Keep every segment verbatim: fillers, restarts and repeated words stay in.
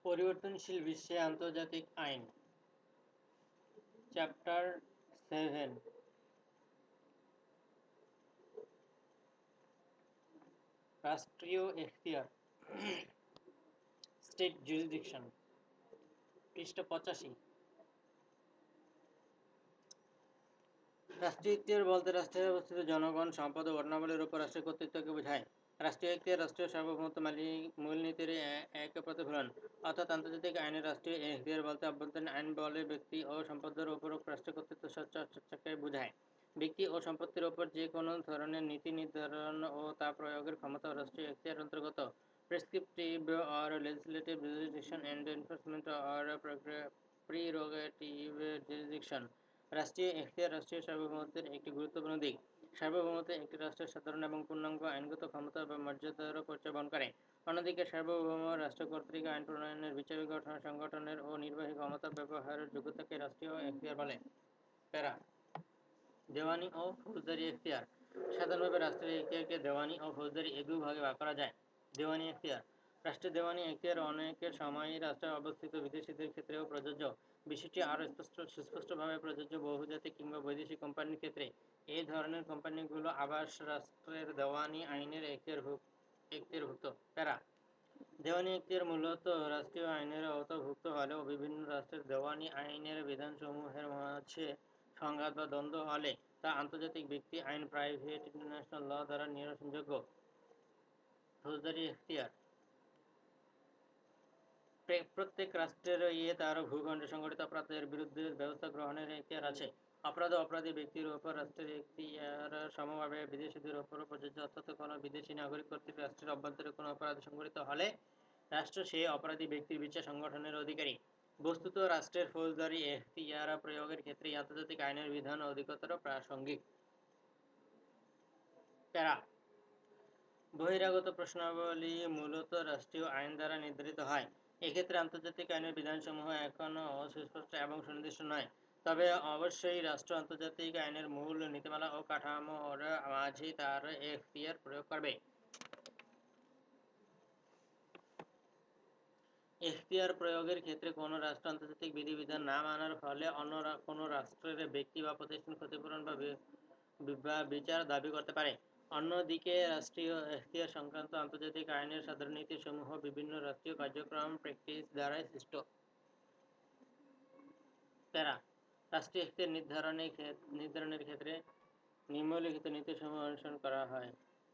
পরিবর্তনশীল বিশ্বে আন্তর্জাতিক আইন, চ্যাপ্টার সেভেন, রাষ্ট্রীয় এখতিয়ার, স্টেট জুরিসডিকশন, পৃষ্ঠা পঁচাশি। রাষ্ট্রীয় এখতিয়ার বলতে রাষ্ট্রের অবস্থিত জনগণ, সম্পদ ও ঘটনাবলীর উপর রাষ্ট্রের কর্তৃত্বকে বোঝায়। রাষ্ট্রীয় এখতিয়ার রাষ্ট্রীয় সার্বভৌমত্ব মূলনীতির এক প্রতিফলন, অর্থাৎ আন্তর্জাতিক আইনে রাষ্ট্রীয় এখতিয়ার বলতে অভ্যন্তরীণ আইন বলে ব্যক্তি ও সম্পদের উপর রাষ্ট্রের কর্তৃত্ব চর্চাকে বোঝায়। ব্যক্তি ও সম্পত্তির উপর যে কোনো ধরনের নীতি নির্ধারণ ও তা প্রয়োগের ক্ষমতা রাষ্ট্রীয় এখতিয়ার অন্তর্গত। Prescriptive or legislative jurisdiction and enforcement or prerogative jurisdiction. রাষ্ট্রীয় এখতিয়ার রাষ্ট্রীয় সার্বভৌমত্বের একটি গুরুত্বপূর্ণ দিক। সার্বভৌমত্ব একটি রাষ্ট্রের সাধারণ এবং পূর্ণাঙ্গ আইনগত ক্ষমতা বা মর্যাদার পরিচয় বহন করে। অন্যদিকে সার্বভৌম রাষ্ট্র কর্তৃক আইন প্রণয়নের, বিচার গঠন, সংগঠনের ও নির্বাহী ক্ষমতা ব্যবহারের যোগ্যতাকে রাষ্ট্রীয় এখতিয়ার বলে। প্যারা দেওয়ানি ও ফৌজদারি এখতিয়ার। সাধারণভাবে রাষ্ট্রের এখতিয়ারকে দেওয়ানি ও ফৌজদারি এ দুই ভাগে ভাগ করা যায়। দেওয়ানি এখতিয়ার। রাষ্ট্রের দেওয়ানি এখতিয়ার অনেকের সময়ই রাষ্ট্রে অবস্থিত বিদেশিদের ক্ষেত্রেও প্রযোজ্য। বিষয়টি আরও স্পষ্ট সুস্পষ্টভাবে প্রযোজ্য বহুজাতিক কিংবা বৈদেশিক কোম্পানির ক্ষেত্রে। এই ধরনের কোম্পানিগুলো আবাস রাষ্ট্রের দেওয়ানি আইনের এখতিয়ারভুক্ত। প্যারা দেওয়ানি এখতিয়ার মূলত রাষ্ট্রীয় আইনের আওতাভুক্ত হলেও বিভিন্ন রাষ্ট্রের দেওয়ানি আইনের বিধানসমূহের মাঝে সংঘাত বা দ্বন্দ্ব হলে তা আন্তর্জাতিক ব্যক্তি আইন প্রাইভেট ইন্টারন্যাশনাল ল দ্বারা নিরসনযোগ্য। ফৌজদারি এখতিয়ার। প্রত্যেক রাষ্ট্রের ইয়ে তার ভূখণ্ডে সংঘটিত অপরাধের বিরুদ্ধে ব্যবস্থা গ্রহণের এখতিয়ার আছে। অপরাধ ও অপরাধী ব্যক্তির উপর রাষ্ট্রের এখতিয়ার সমভাবে বিদেশিদের উপরও প্রযোজ্য, অর্থাৎ কোনো বিদেশি নাগরিক কর্তৃক রাষ্ট্রের অভ্যন্তরে কোনো অপরাধ সংঘটিত হলে রাষ্ট্র সেই অপরাধী ব্যক্তির বিচার সংগঠনের অধিকারী। বস্তুত রাষ্ট্রের ফৌজদারি এখতিয়ার প্রয়োগের ক্ষেত্রে আন্তর্জাতিক আইনের বিধান অধিকতর প্রাসঙ্গিক। প্যারা বহিরাগত প্রশ্নাবলী মূলত রাষ্ট্রীয় আইন দ্বারা নির্ধারিত হয়। এক্ষেত্রে আন্তর্জাতিক আইনের বিধানসমূহ এখনও সুস্পষ্ট এবং সুনির্দিষ্ট নয়। তবে অবশ্যই রাষ্ট্র আন্তর্জাতিক আইনের মূল নীতিমালা ও কাঠামোর মাঝেই তার এখতিয়ার প্রয়োগ করবে। এখতিয়ার প্রয়োগের ক্ষেত্রে কোনো রাষ্ট্র আন্তর্জাতিক বিধিবিধান না মানার ফলে অন্য কোনো রাষ্ট্রের ব্যক্তি বা প্রতিষ্ঠান ক্ষতিপূরণ বা বিচার দাবি করতে পারে। অন্যদিকে রাষ্ট্রীয় এখতিয়ার সংক্রান্ত আন্তর্জাতিক আইনের সাধারণ নীতিসমূহ বিভিন্ন রাষ্ট্রীয় কার্যক্রম প্র্যাকটিস দ্বারাই সৃষ্ট। প্যারা রাষ্ট্রীয় এখতিয়ার নির্ধারণের নির্ধারণের ক্ষেত্রে নিম্নলিখিত নীতিসমূহ অনুসরণ করা হয়।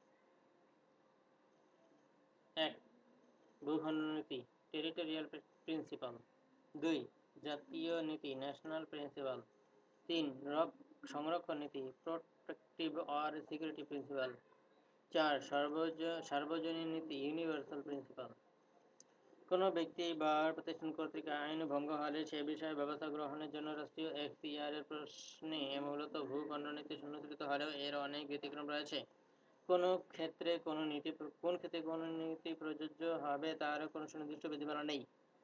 এক ভূখণ্ড নীতি, টেরিটোরিয়াল প্রিন্সিপাল। দুই জাতীয় নীতি, ন্যাশনাল প্রিন্সিপাল। তিন সংরক্ষণ নীতি, প্রোটেক্টিভ অর সিকিউরিটি প্রিন্সিপাল। চার সার্বজনীন নীতি, ইউনিভার্সাল প্রিন্সিপাল। কোনো ব্যক্তি বা প্রতিষ্ঠান কর্তৃক আইন ভঙ্গ হলে সে বিষয়ে ব্যবস্থা গ্রহণের জন্য রাষ্ট্রীয় এখতিয়ারের প্রশ্নে মূলত ভূখণ্ড নীতি অনুসৃত হলেও এর অনেক ব্যতিক্রম রয়েছে। কোন ক্ষেত্রে কোন নীতি কোন ক্ষেত্রে কোন নীতি প্রযোজ্য হবে তার কোনো সুনির্দিষ্ট বিধিমালা নেই।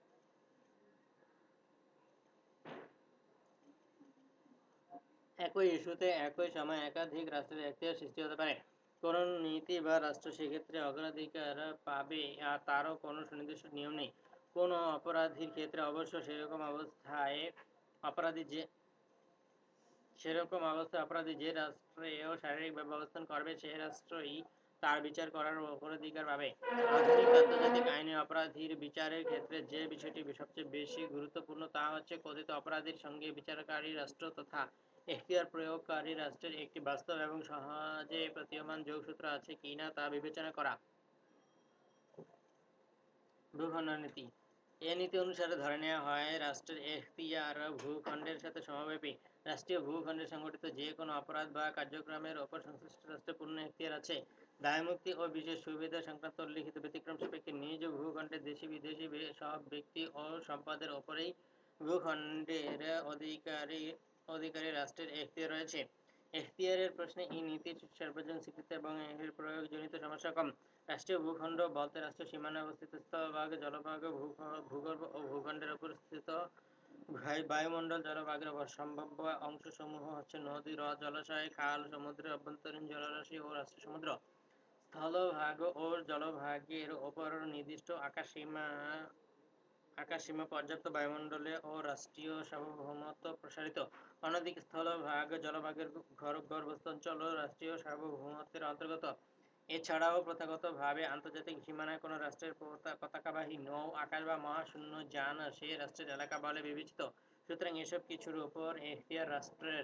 একই ইস্যুতে একই সময়ে একাধিক রাষ্ট্রের এখতিয়ার সৃষ্টি হতে পারে। কোন নীতি বা রাষ্ট্র সেক্ষেত্রে অগ্রাধিকার পাবে তারও কোনো সুনির্দিষ্ট নিয়ম নেই। কোন অপরাধীর ক্ষেত্রে অবশ্য সেরকম অবস্থায় অপরাধী যে সেরকম অবস্থায় অপরাধী যে রাষ্ট্রেও শারীরিকভাবে অবস্থান করবে সে রাষ্ট্রই তার বিচার করার অগ্রাধিকার পাবে। আধুনিক আন্তর্জাতিক আইনে অপরাধীর বিচারের ক্ষেত্রে যে বিষয়টি সবচেয়ে বেশি গুরুত্বপূর্ণ তা হচ্ছে কথিত অপরাধীর সঙ্গে বিচারকারী রাষ্ট্র তথা এখতিয়ার প্রয়োগকারী রাষ্ট্রের একটি বাস্তব এবং সহজে প্রতীয়মান যোগসূত্র আছে কিনা তা বিবেচনা করা। ভূখণ্ড নীতি। এ নীতি অনুসারে ধরে নেওয়া হয় রাষ্ট্রের এখতিয়ার ভূখণ্ডের সাথে সমব্যাপী। রাষ্ট্রীয় ভূখণ্ডে সংঘটিত যে কোনো অপরাধ বা কার্যক্রমের ওপর সংশ্লিষ্ট রাষ্ট্রের পূর্ণ এখতিয়ার আছে। দায়মুক্তি ও বিশেষ সুবিধা সংক্রান্ত উল্লিখিত ব্যতিক্রম সাপেক্ষে নিজ ভূখণ্ডে দেশি বিদেশি সব ব্যক্তি ও সম্পদের ওপরেই ভূখণ্ডের অধিকারী অধিকারী রাষ্ট্রের এখতিয়ার রয়েছে। এখতিয়ারের প্রশ্নে এই নীতির সার্বজনীন স্বীকৃতি এবং এর প্রয়োগজনিত সমস্যা কম। রাষ্ট্রীয় ভূখণ্ড বলতে রাষ্ট্রীয় সীমানায় অবস্থিত স্থলভাগ, জলভাগ, ভূগর্ভ ও ভূখণ্ডের উপর স্থিত বায়ুমণ্ডল, জলভাগের সম্ভাব্য অংশসমূহ হচ্ছে নদী, হ্রদ, জলাশয়, খাল, সমুদ্রের অভ্যন্তরীণ জলরাশি ও রাষ্ট্রীয় সমুদ্র। স্থলভাগ ও জলভাগের ওপর নির্দিষ্ট আকাশসীমা আকাশসীমা পর্যাপ্ত বায়ুমণ্ডলে ও রাষ্ট্রীয় সার্বভৌমত্ব প্রসারিত। অন্যদিকে স্থলভাগ জলভাগের গর্ভস্থ অঞ্চল ও রাষ্ট্রীয় সার্বভৌমত্বের অন্তর্গত। এছাড়াও প্রথাগতভাবে আন্তর্জাতিক সীমানায় কোনো রাষ্ট্রের পতাকাবাহী নৌ, আকাশ বা মহাশূন্য যান সে রাষ্ট্রের এলাকা বলে বিবেচিত। সুতরাং এসব কিছুর উপর এখতিয়ার রাষ্ট্রের।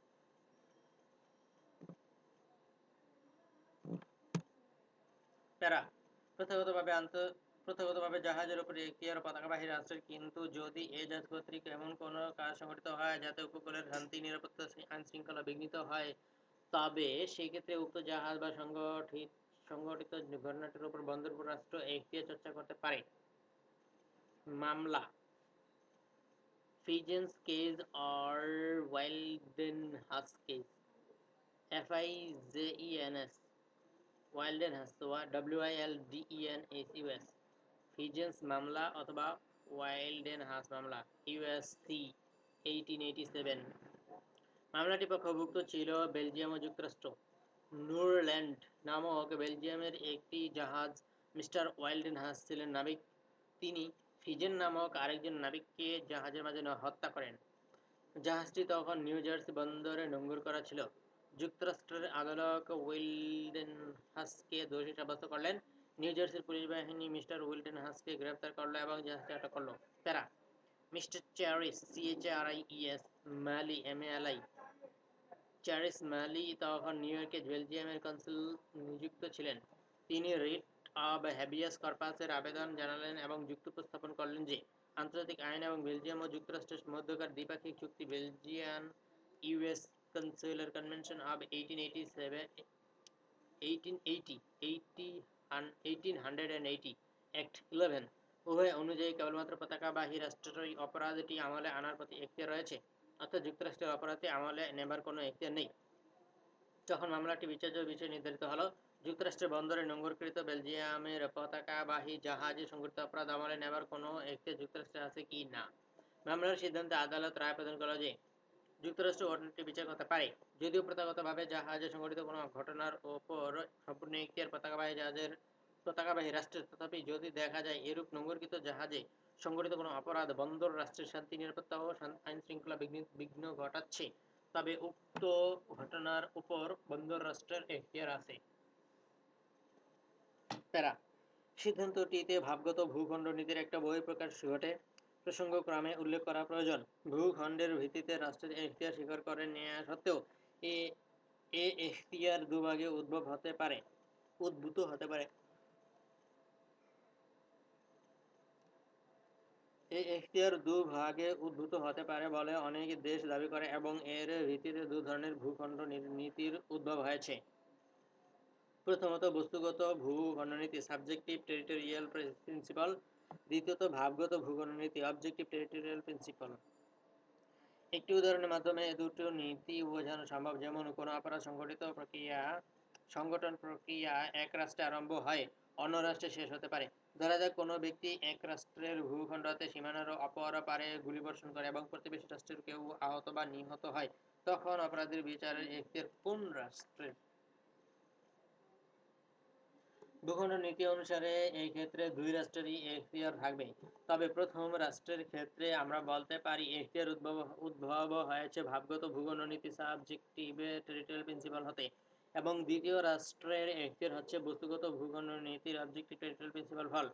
প্যারা প্রথাগতভাবে আন্ত প্রথাগতভাবে জাহাজের উপর এখতিয়ার পতাকাবাহী রাষ্ট্রের, কিন্তু যদি এ জাহাজ কর্তৃক এমন কোনো কাজ সংঘটিত হয় যাতে উপকূলের শান্তি, নিরাপত্তা, আইন শৃঙ্খলা বিঘ্নিত হয়, তবে সেক্ষেত্রে উক্ত জাহাজ বা সংগঠিত সংগঠিত ঘটনাটির উপর বন্দর রাষ্ট্র এখতিয়ার চর্চা করতে পারে। মামলা Fijens case or Wildenhus case, F I J E N S, Wildenhus, W I L D E N S U S, Fijens মামলা অথবা ওয়াইল্ডেনহাস মামলা, ইউএসসি এইটিন এইটি সেভেন। মামলাটি পক্ষভুক্ত ছিল বেলজিয়াম ও যুক্তরাষ্ট্র। নুরল্যান্ড নামক বেলজিয়ামের একটি জাহাজ মিস্টার ওয়াইল্ডেনহাস ছিলেন নাবিক। তিনি ফিজেন নামক আরেকজন নাবিককে জাহাজের মাঝে হত্যা করেন। জাহাজটি তখন নিউ জার্সি বন্দরে নোঙর করা ছিল। যুক্তরাষ্ট্রের আদালত উইলডেনহাসকে দোষী সাব্যস্ত করলেন। নিউ জার্সির পুলিশ বাহিনী মিস্টার উইলডেনহাসকে গ্রেপ্তার করল এবং জাহাজটি আটক করল। Para mister Charis, C H R I E S, Mali, M A L I, Charis Mali তখন নিউ ইয়র্কে বেলজিয়ামের কনসুল নিযুক্ত ছিলেন। তিনি রিট অব হ্যাবিয়াস কর্পাসের আবেদন জানালেন এবং যুক্তি উপস্থাপন করলেন যে আন্তর্জাতিক আইন এবং বেলজিয়াম ও যুক্তরাষ্ট্রের মধ্যকার দ্বিপাক্ষিক চুক্তি Belgian US consular convention of eighteen eighty seven eighteen eighty eighteen eighty act eleven উভয় অনুযায়ী কেবলমাত্র পতাকাবাহী রাষ্ট্রেরই অপরাধটি আমলে আনার প্রতি এখতিয়ার রয়েছে, অর্থাৎ যুক্তরাষ্ট্রের অপরাধটি আমলে নেবার কোনো এখতিয়ার নেই। যখন মামলাটি বিচার্য বিষয় নির্ধারিত হলো, যুক্তরাষ্ট্রের বন্দরে নোঙরকৃত বেলজিয়ামের পতাকাবাহী জাহাজে সংঘটিত অপরাধ আমলে নেবার কোনো এখতিয়ার যুক্তরাষ্ট্রের আছে কি না। মামলার সিদ্ধান্তে আদালত রায় প্রদান করল যে যুক্তরাষ্ট্র ঘটনাটি বিচার করতে পারে, যদিও প্রথাগতভাবে জাহাজে সংঘটিত কোনো ঘটনার ওপর সম্পূর্ণ এখতিয়ার পতাকাবাহী জাহাজের পতাকাবাহী রাষ্ট্রের। তথাপি যদি দেখা যায় এরূপ নোঙরকৃত জাহাজে সংঘটিত কোনো অপরাধ বন্দর রাষ্ট্রের শান্তি, নিরাপত্তা ও আইন শৃঙ্খলা বিঘ্ন ঘটাচ্ছে, তবে উক্ত ঘটনার উপর বন্দর রাষ্ট্রের এখতিয়ার আছে। প্যারা সিদ্ধান্তটিতে ভাবগত ভূখণ্ড নীতির একটা বহিঃপ্রকাশ ঘটে। প্রসঙ্গক্রমে উল্লেখ করা প্রয়োজন, ভূখণ্ডের ভিত্তিতে রাষ্ট্রের এখতিয়ার স্বীকার করে নেওয়া সত্ত্বেও এ এ এখতিয়ার দুভাগে উদ্ভব হতে পারে উদ্ভূত হতে পারে এই এখতিয়ার দুভাগে উদ্ভূত হতে পারে বলে অনেক দেশ দাবি করে এবং এর ভিত্তিতে দু ধরনের ভূখণ্ড নীতির উদ্ভব হয়েছে। প্রথমত বস্তুগত ভূখণ্ড নীতি, সাবজেক্টিভ টেরিটোরিয়াল প্রিন্সিপাল। দ্বিতীয়ত ভাবগত ভূখণ্ড নীতি, অবজেক্টিভ টেরিটোরিয়াল প্রিন্সিপাল। একটি উদাহরণের মাধ্যমে দুটো নীতি বোঝানো সম্ভব, যেমন কোনো অপরাধ সংগঠিত প্রক্রিয়া সংগঠন প্রক্রিয়া এক রাষ্ট্রে আরম্ভ হয় অন্য রাষ্ট্রে শেষ হতে পারে। ধরা যাক কোনো ব্যক্তি এক রাষ্ট্রের ভূখণ্ডতে সীমানার অপর পারে গুলিবর্ষণ করে এবং প্রতিবেশী রাষ্ট্রের কেউ আহত বা নিহত হয়, তখন অপরাধীর বিচারের এখতিয়ার কোন রাষ্ট্রের? ভূখণ্ড নীতি অনুসারে এই ক্ষেত্রে দুই রাষ্ট্রেরই এখতিয়ার থাকবে, তবে প্রথম রাষ্ট্রের ক্ষেত্রে আমরা বলতে পারি এখতিয়ার উদ্ভব উদ্ভব হয়েছে ভাবগত ভূখণ্ড নীতি, সাবজেক্টিভ টেরিটোরিয়াল প্রিন্সিপাল হতে, এবং দ্বিতীয় রাষ্ট্রের এখতিয়ার হচ্ছে বস্তুগত ভূখণ্ড নীতির অবজেক্টিভ টেরিটোরিয়াল প্রিন্সিপাল ফল।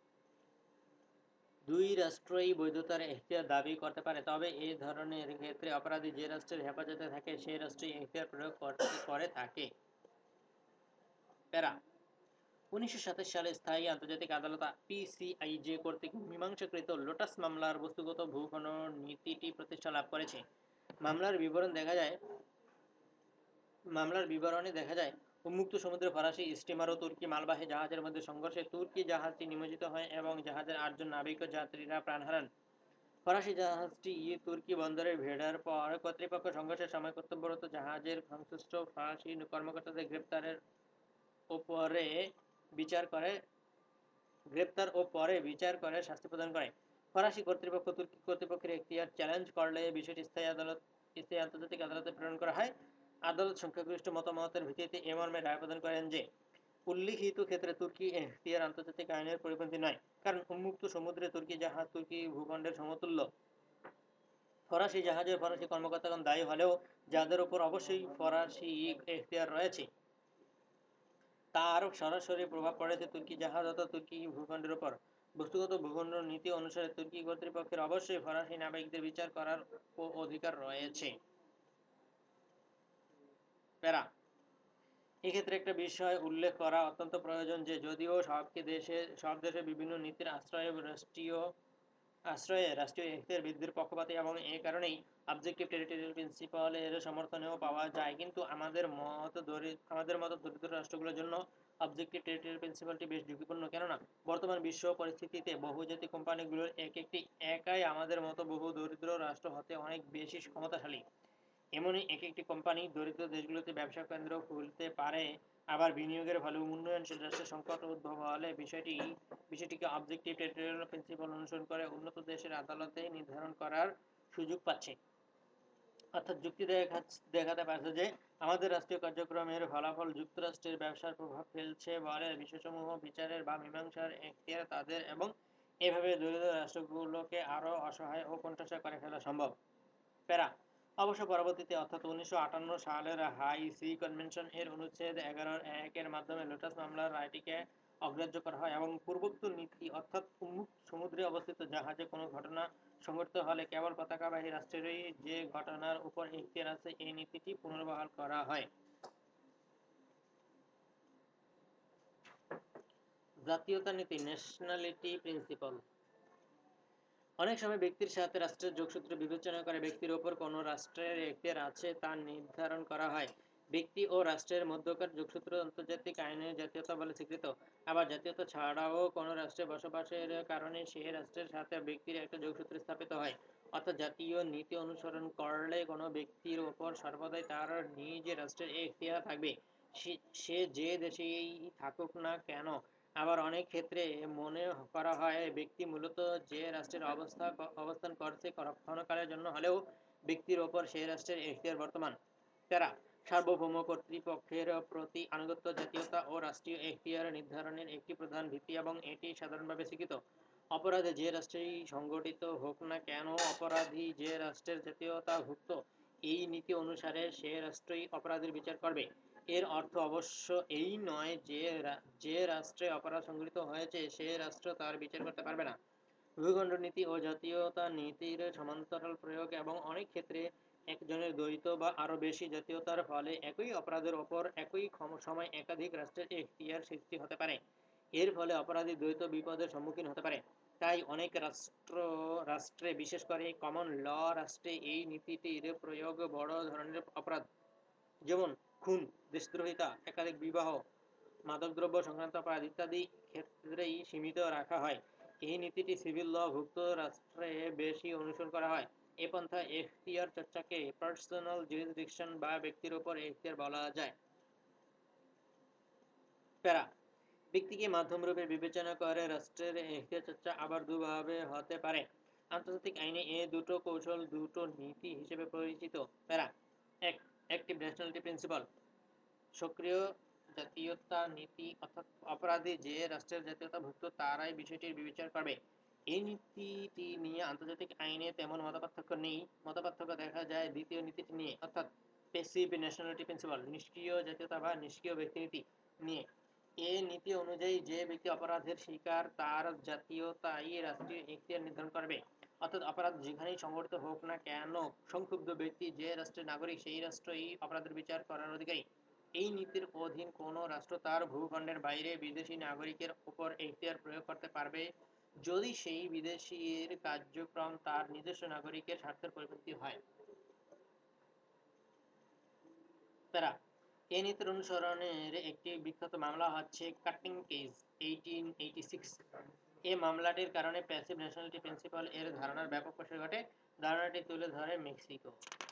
দুই রাষ্ট্রই বৈধতার এখতিয়ার দাবি করতে পারে, তবে এই ধরনের ক্ষেত্রে অপরাধী যে রাষ্ট্রের হেফাজতে থাকে সেই রাষ্ট্রই এখতিয়ার প্রয়োগ করে থাকে। প্যারা উনিশশো সাতাশ সালে স্থায়ী আন্তর্জাতিক আদালত পি সি আই জে কর্তৃক মীমাংসাকৃত লোটাস মামলার বস্তুগত ভূখণ্ড নীতিটি প্রতিষ্ঠা লাভ করেছে। মামলার বিবরণ দেখা যায় মামলার বিবরণে দেখা যায় উন্মুক্ত সমুদ্রে ফরাসি স্টিমার ও তুর্কি মালবাহী জাহাজের মধ্যে সংঘর্ষে তুর্কি জাহাজটি নিমজ্জিত হয় এবং জাহাজের আটজন নাবিক ও যাত্রীরা প্রাণ হারান। ফরাসি জাহাজটি তুর্কি বন্দরে ভেড়ার পর কর্তৃপক্ষ সংঘর্ষের সময় কর্তব্যরত জাহাজের সংশ্লিষ্ট ফরাসি কর্মকর্তাদের গ্রেপ্তারের ওপরে বিচার করে গ্রেপ্তার ও পরে বিচার করে শাস্তি প্রদান করে। ফরাসি কর্তৃপক্ষ তুর্কি কর্তৃপক্ষের এখতিয়ার চ্যালেঞ্জ করলে বিষয়টি স্থায়ী আদালত স্থায়ী আন্তর্জাতিক আদালতে প্রেরণ করা হয়। আদালত সংখ্যাগরিষ্ঠ মতামতের ভিত্তিতে এ মর্মে রায় প্রদান করেন যে উল্লিখিত ক্ষেত্রে তুর্কি এখতিয়ার আন্তর্জাতিক আইনের পরিপন্থী নয়, কারণ উন্মুক্ত সমুদ্রে তুর্কি জাহাজ তুর্কি ভূখণ্ডের সমতুল্য। ফরাসি জাহাজে ফরাসি কর্মকর্তাগণ দায়ী হলেও যাদের উপর অবশ্যই ফরাসি এখতিয়ার রয়েছে, তার সরাসরি প্রভাব পড়েছে তুর্কি জাহাজ অথবা তুর্কি ভূখণ্ডের উপর। বস্তুগত ভূখণ্ড নীতি অনুসারে তুর্কি কর্তৃপক্ষের অবশ্যই ফরাসি নাবিকদের বিচার করার অধিকার রয়েছে। প্যারা এক্ষেত্রে একটা বিষয় উল্লেখ করা অত্যন্ত প্রয়োজন যে যদিও সব দেশে সব দেশে বিভিন্ন নীতির আশ্রয়ে রাষ্ট্রীয় আশ্রয়ে রাষ্ট্রীয় এখতিয়ার বৃদ্ধির পক্ষপাতী এবং এ কারণেই অবজেক্টিভ টেরিটোরিয়াল প্রিন্সিপালের সমর্থনেও পাওয়া যায়, কিন্তু আমাদের মত আমাদের মতো দরিদ্র রাষ্ট্রগুলোর জন্য অবজেক্টিভ টেরিটোরিয়াল প্রিন্সিপালটি বেশ ঝুঁকিপূর্ণ। কেননা বর্তমান বিশ্ব পরিস্থিতিতে বহুজাতিক কোম্পানিগুলোর এক একটি একাই আমাদের মতো বহু দরিদ্র রাষ্ট্র হতে অনেক বেশি ক্ষমতাশালী। এমনই এক একটি কোম্পানি দরিদ্র দেশগুলোতে ব্যবসা কেন্দ্র খুলতে পারে। আবার বিনিয়োগের ফলে উন্নয়নশীল রাষ্ট্রের সংকট উদ্ভব হলে বিষয়টি বিষয়টিকে অবজেক্টিভ টেরিটোরিয়াল প্রিন্সিপাল অনুসরণ করে উন্নত দেশের আদালতে নির্ধারণ করার সুযোগ পাচ্ছে। অর্থাৎ যুক্তি দেখাতে পারছে যে আমাদের রাষ্ট্রীয় কার্যক্রমের ফলাফল যুক্তরাষ্ট্রের ব্যবসার প্রভাব ফেলছে বলে বিষয়সমূহ বিচারের বা মীমাংসার এখতিয়ার তাদের এবং এভাবে দরিদ্র রাষ্ট্রগুলোকে আরও অসহায় ও কোণঠাসা করে ফেলা সম্ভব। প্যারা অবশ্য পরবর্তীতে অর্থাৎ উনিশশো আটান্ন সালের হাই সি কনভেনশন এর অনুচ্ছেদ এগারোর এক এর মাধ্যমে লোটাস মামলার রায়টিকে অগ্রাহ্য করা হয় এবং পূর্বোক্ত নীতি অর্থাৎ উন্মুক্ত সমুদ্রে অবস্থিত জাহাজে কোনো ঘটনা সংঘটিত হলে কেবল পতাকাবাহী রাষ্ট্রেরই যে ঘটনার উপর এখতিয়ার আছে এই নীতিটি পুনর্বহাল করা হয়। জাতীয়তা নীতি ন্যাশনালিটি প্রিন্সিপাল অনেক সময় ব্যক্তির সাথে রাষ্ট্রের যোগসূত্র বিবেচনা করে ব্যক্তির ওপর কোন রাষ্ট্রের এখতিয়ার আছে তা নির্ধারণ করা হয়। ব্যক্তি ও রাষ্ট্রের মধ্যকার যোগসূত্র আন্তর্জাতিক আইনে জাতীয়তা বলে স্বীকৃত। আবার জাতীয়তা ছাড়াও কোনো রাষ্ট্রে বসবাসের কারণে সেই রাষ্ট্রের সাথে ব্যক্তির একটা যোগসূত্র স্থাপিত হয়। অর্থাৎ জাতীয় নীতি অনুসরণ করলে কোনো ব্যক্তির ওপর সর্বদাই তার নিজ রাষ্ট্রের এখতিয়ার থাকবে, সে যে দেশেই থাকুক না কেন। আবার অনেক ক্ষেত্রে মনে করা হয় ব্যক্তি মূলত যে রাষ্ট্রের অবস্থা অবস্থান করছে ক্ষণকালের জন্য হলেও ব্যক্তির ওপর সেই রাষ্ট্রের এখতিয়ার বর্তমান। তারা সার্বভৌম কর্তৃপক্ষের প্রতি আনুগত্য জাতীয়তা ও রাষ্ট্রীয় এখতিয়ার নির্ধারণের একটি প্রধান ভিত্তি এবং এটি সাধারণভাবে স্বীকৃত। অপরাধে যে রাষ্ট্রেই সংগঠিত হোক না কেন অপরাধী যে রাষ্ট্রের জাতীয়তাভুক্ত এই নীতি অনুসারে সে রাষ্ট্রই অপরাধীর বিচার করবে। এর অর্থ অবশ্য এই নয় যে যে রাষ্ট্রে অপরাধ সংঘটিত হয়েছে সে রাষ্ট্র তার বিচার করতে পারবে না। ভূখণ্ড নীতি ও জাতীয়তা নীতির সমান্তরাল প্রয়োগ এবং অনেক ক্ষেত্রে একজনের দ্বৈত বা আরও বেশি জাতীয়তার ফলে একই অপরাধের ওপর একই সময় একাধিক রাষ্ট্রের এখতিয়ার সৃষ্টি হতে পারে। এর ফলে অপরাধী দ্বৈত বিপদের সম্মুখীন হতে পারে। তাই অনেক রাষ্ট্র রাষ্ট্রে বিশেষ করে কমন ল রাষ্ট্রে এই নীতিটির প্রয়োগ বড় ধরনের অপরাধ যেমন খুন, দেশদ্রোহিতা, একাধিক বিবাহ, মাদকদ্রব্য সংক্রান্ত অপরাধ ইত্যাদি ক্ষেত্রেই সীমিত রাখা হয়। এই নীতিটি সিভিল ল ভুক্ত রাষ্ট্রে বেশি অনুসরণ করা হয়। এ পন্থা এখতিয়ার চর্চাকে পার্সোনাল জুরিসডিকশন বা ব্যক্তির উপর এখতিয়ার বলা যায়। প্যারা ব্যক্তিকে মাধ্যমরূপে বিবেচনা করে রাষ্ট্রের এখতিয়ার চর্চা আবার দুভাবে হতে পারে। আন্তর্জাতিক আইনে এ দুটো কৌশল দুটো নীতি হিসেবে পরিচিত। প্যারা এক অ্যাক্টিভ ন্যাশনালিটি প্রিন্সিপাল সক্রিয় জাতীয়তা নীতি অর্থাৎ অপরাধী যে রাষ্ট্রের জাতীয়তাভুক্ত তারাই বিষয়টির বিবেচনা করবে। এই নীতিটি নিয়ে আন্তর্জাতিক আইনে তেমন মতপার্থক্য নেই। মতপার্থক্য দেখা যায় দ্বিতীয় নীতিটি নিয়ে অর্থাৎ প্যাসিভ ন্যাশনালিটি প্রিন্সিপাল নিষ্ক্রিয় জাতীয়তা বা নিষ্ক্রিয় ব্যক্তিনীতি নিয়ে। এ নীতি অনুযায়ী যে ব্যক্তি অপরাধের শিকার তার জাতীয়তাই রাষ্ট্রীয় এখতিয়ার নির্ধারণ করবে। অর্থাৎ অপরাধ যেখানেই সংঘটিত হোক না কেন সংক্ষুব্ধ ব্যক্তি যে রাষ্ট্রের নাগরিক সেই রাষ্ট্রই অপরাধের বিচার করার অধিকারী। এই নীতির অধীন কোনো রাষ্ট্র তার ভূখণ্ডের বাইরে বিদেশি নাগরিকের উপর এখতিয়ার প্রয়োগ করতে পারবে যদি সেই বিদেশির কার্যক্রম তার নিজস্ব নাগরিকের স্বার্থের পরিপন্থী হয়। প্যারা এই নীতির অনুসরণের একটি বিখ্যাত মামলা হচ্ছে Cutting case eighteen eighty six. এই মামলাটির কারণে প্যাসিভ ন্যাশনালিটি প্রিন্সিপাল এর ধারণার ব্যাপক প্রসার ঘটে। ধারণাটি তুলে ধরে মেক্সিকো।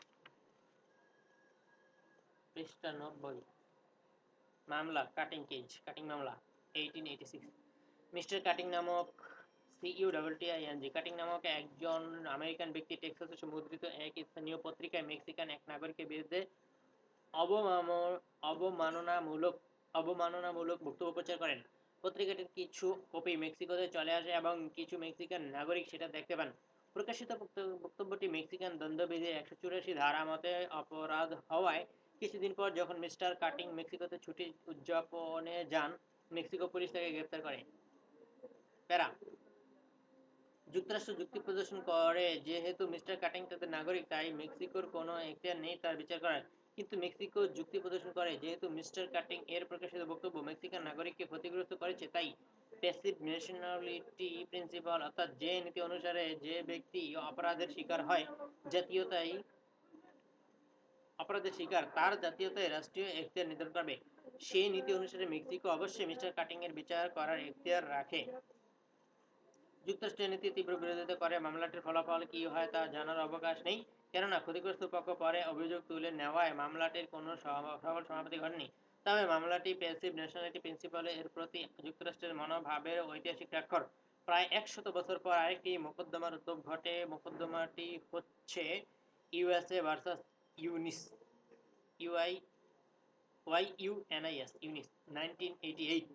পৃষ্ঠা নব্বই। মামলা কাটিং কেজ কাটিং মামলা eighteen eighty six. Mister Cutting নামক সিইউ ডাবলটি আইএনজি কাটিং নামক একজন আমেরিকান ব্যক্তি টেক্সাসে মুদ্রিত এক স্থানীয় পত্রিকায় মেক্সিকান এক নাগরিকের বিরুদ্ধে অবমাননামূলক অবমাননামূলক বক্তব্য প্রচার করেন। পত্রিকাটির কিছু কপি মেক্সিকোতে চলে আসে এবং কিছু মেক্সিকান নাগরিক সেটা দেখতে পান। প্রকাশিত বক্তব্যটি মেক্সিকান দণ্ডবিধির একশো চুরাশি ধারা মতে অপরাধ হওয়ায় কিছুদিন পর যখন মিস্টার কাটিং মেক্সিকোতে ছুটি উদযাপনে যান, মেক্সিকো পুলিশ তাকে গ্রেপ্তার করে। প্যারা যুক্তরাষ্ট্র যুক্তি প্রদর্শন করে যেহেতু মিস্টার কাটিং তাদের নাগরিক, তাই মেক্সিকোর কোনো এখতিয়ার নেই তার বিচার করার। কিন্তু মেক্সিকো যুক্তি প্রদর্শন করে যেহেতু মিস্টার কাটিং এর প্রকাশিত বক্তব্য মেক্সিকান নাগরিককে ক্ষতিগ্রস্ত করেছে, তাই প্যাসিভ ন্যাশনালিটি প্রিন্সিপাল, অর্থাৎ যে নীতি অনুসারে যে ব্যক্তি অপরাধের শিকার হয় জাতীয়তাই অপরাধের শিকার তার জাতীয়তায় রাষ্ট্রীয় এখতিয়ার নির্ধারণ করবে, সেই নীতি অনুসারে মেক্সিকো অবশ্যই মিস্টার কাটিং এর বিচার করার এখতিয়ার রাখে। যুক্তরাষ্ট্রের নীতি তীব্র বিরোধিতা করে মামলাটির ফলাফল কি হয় তা জানার অবকাশ নেই, কেননা ক্ষতিগ্রস্ত পক্ষ পরে অভিযোগ তুলে নেওয়ায় মামলাটির কোনো সফল সমাপ্তি ঘটেনি। তবে মামলাটি প্যাসিভ ন্যাশনালিটি প্রিন্সিপাল এর প্রতি যুক্তরাষ্ট্রের মনোভাবের ঐতিহাসিক স্বাক্ষর। প্রায় একশত বছর পর আরেকটি মোকদ্দমার উদ্ভব ঘটে। মোকদ্দমাটি হচ্ছে USA versus Yunis U I Y U N I S Yunis nineteen eighty eight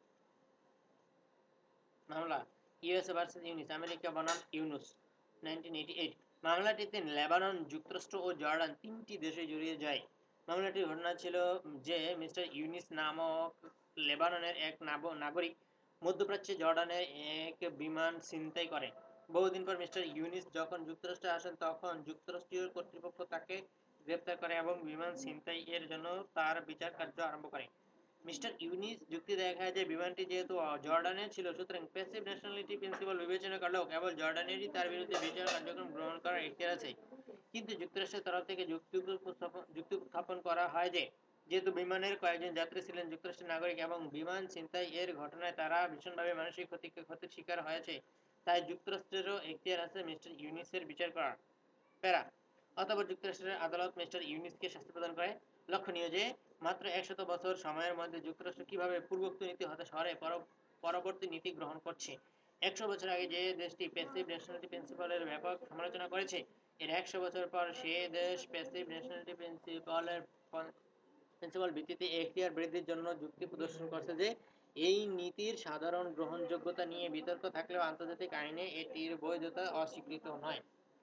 মামলা। ইউএসএ ভার্সেস ইউনিস, আমেরিকা বনাম ইউনুস, নাইনটিন এইটি এইট। মামলাটিতে লেবানন, যুক্তরাষ্ট্র ও জর্ডান তিনটি দেশে জড়িয়ে যায়। মামলাটির ঘটনা ছিল যে মিস্টার ইউনিস নামক লেবাননের এক নাগরিক মধ্যপ্রাচ্যে জর্ডানের এক বিমান ছিনতাই করে। বহুদিন পর মিস্টার ইউনিস যখন যুক্তরাষ্ট্রে আসেন তখন যুক্তরাষ্ট্রীয় কর্তৃপক্ষ তাকে গ্রেপ্তার করে এবং বিমান ছিনতাই এর জন্য তার বিচার কার্য আরম্ভ করে। মিস্টার ইউনিস যুক্তি দেখায় যে বিমানটি যেহেতু জর্ডানের ছিল, সুতরাং প্যাসিভ ন্যাশনালিটি প্রিন্সিপাল বিবেচনা করলেও কেবল জর্ডানেরই তার বিরুদ্ধে বিচার কার্যক্রম গ্রহণ করার এখতিয়ার আছে। কিন্তু যুক্তরাষ্ট্রের তরফ থেকে যুক্তি যুক্তি উত্থাপন করা হয় যে যেহেতু বিমানের কয়েকজন যাত্রী ছিলেন যুক্তরাষ্ট্রের নাগরিক এবং বিমান ছিনতাই এর ঘটনায় তারা ভীষণভাবে মানসিক ক্ষতির শিকার হয়েছে, তাই যুক্তরাষ্ট্রেরও এখতিয়ার আছে মিস্টার ইউনিসের বিচার করার। প্যারা অতঃপর যুক্তরাষ্ট্রের আদালত মিস্টার ইউনিসকে শাস্তি প্রদান করে। লক্ষণীয় যে মাত্র একশত বছর সময়ের মধ্যে যুক্তরাষ্ট্র কিভাবে পূর্বোক্ত নীতি হতে সরে পরবর্তী নীতি গ্রহণ করছে। একশো বছর আগে যে দেশটি প্যাসিভ ন্যাশনালিটি প্রিন্সিপালের ব্যাপক সমালোচনা করেছে, এর একশো বছর পর সে দেশ প্যাসিভ ন্যাশনালিটি প্রিন্সিপালের প্রিন্সিপাল ভিত্তিতে এখতিয়ার বৃদ্ধির জন্য যুক্তি প্রদর্শন করছে যে এই নীতির সাধারণ গ্রহণযোগ্যতা নিয়ে বিতর্ক থাকলেও আন্তর্জাতিক আইনে এটির বৈধতা অস্বীকৃত নয়।